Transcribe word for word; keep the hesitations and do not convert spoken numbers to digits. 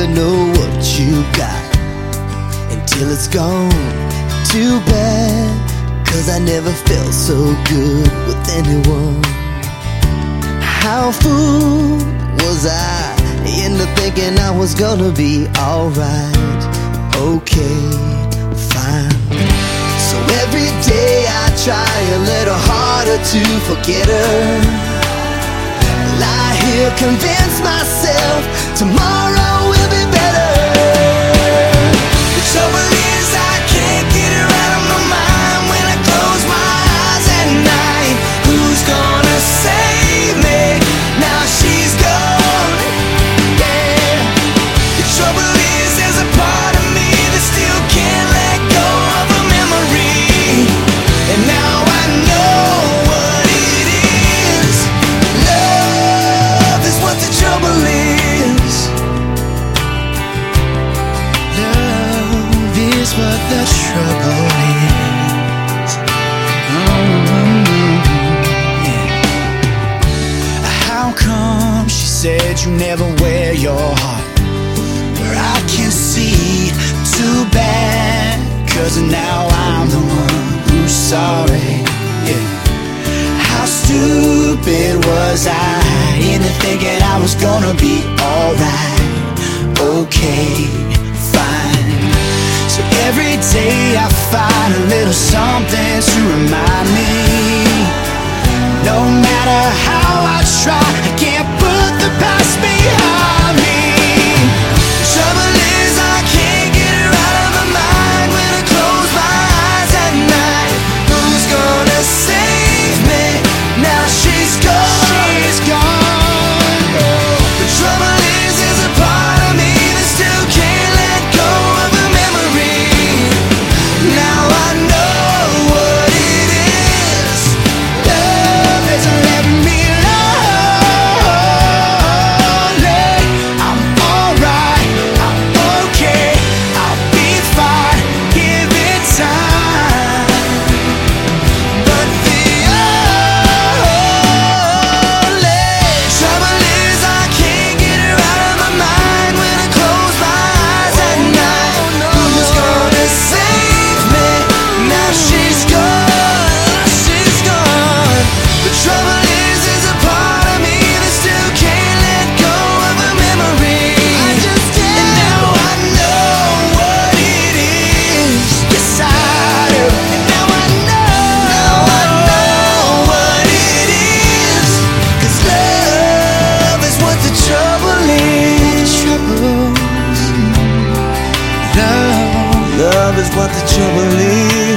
never know what you got until it's gone. Too bad, 'cause I never felt so good with anyone. How fool was I into thinking I was gonna be alright? Okay, fine. So every day I try a little harder to forget her. Lie here, convince myself tomorrow will be better. The trouble is I can't get her out of my mind when I close my eyes at night. Who's gonna save me? Now she's gone. Yeah. The trouble is there's a part of me that still can't let go of a memory. And now I know what it is. Love is what the trouble is. Love is what the trouble is. Mm-hmm. Yeah. How come she said you never wear your heart where I can see? Too bad, 'cause now I'm the one who's sorry. Yeah. How stupid was I into thinking I was gonna be alright? Okay, fine. So every day I find a little something to remind me. No matter how I try, I can't put the past behind me. The trouble is I can't get her out of my mind when I close my eyes at night. Who's gonna save me? Now she's gone. She's gone. The trouble is there's a part of me that still can't let go of a memory. Now I know what it is. Love isn't letting me lonely. I'm alright, I'm okay, I'll be fine, give it time. But the only trouble is I can't get her out of my mind when I close my eyes at night. Who's gonna save me? Now she's gone, she's gone. The trouble is there's a part of me that still can't let go of a memory. I just can't. And now I know what it is. Yes, I do. And now I know, now I know what it is. 'Cause love is what the trouble is. Trouble. Love, love is what the trouble is.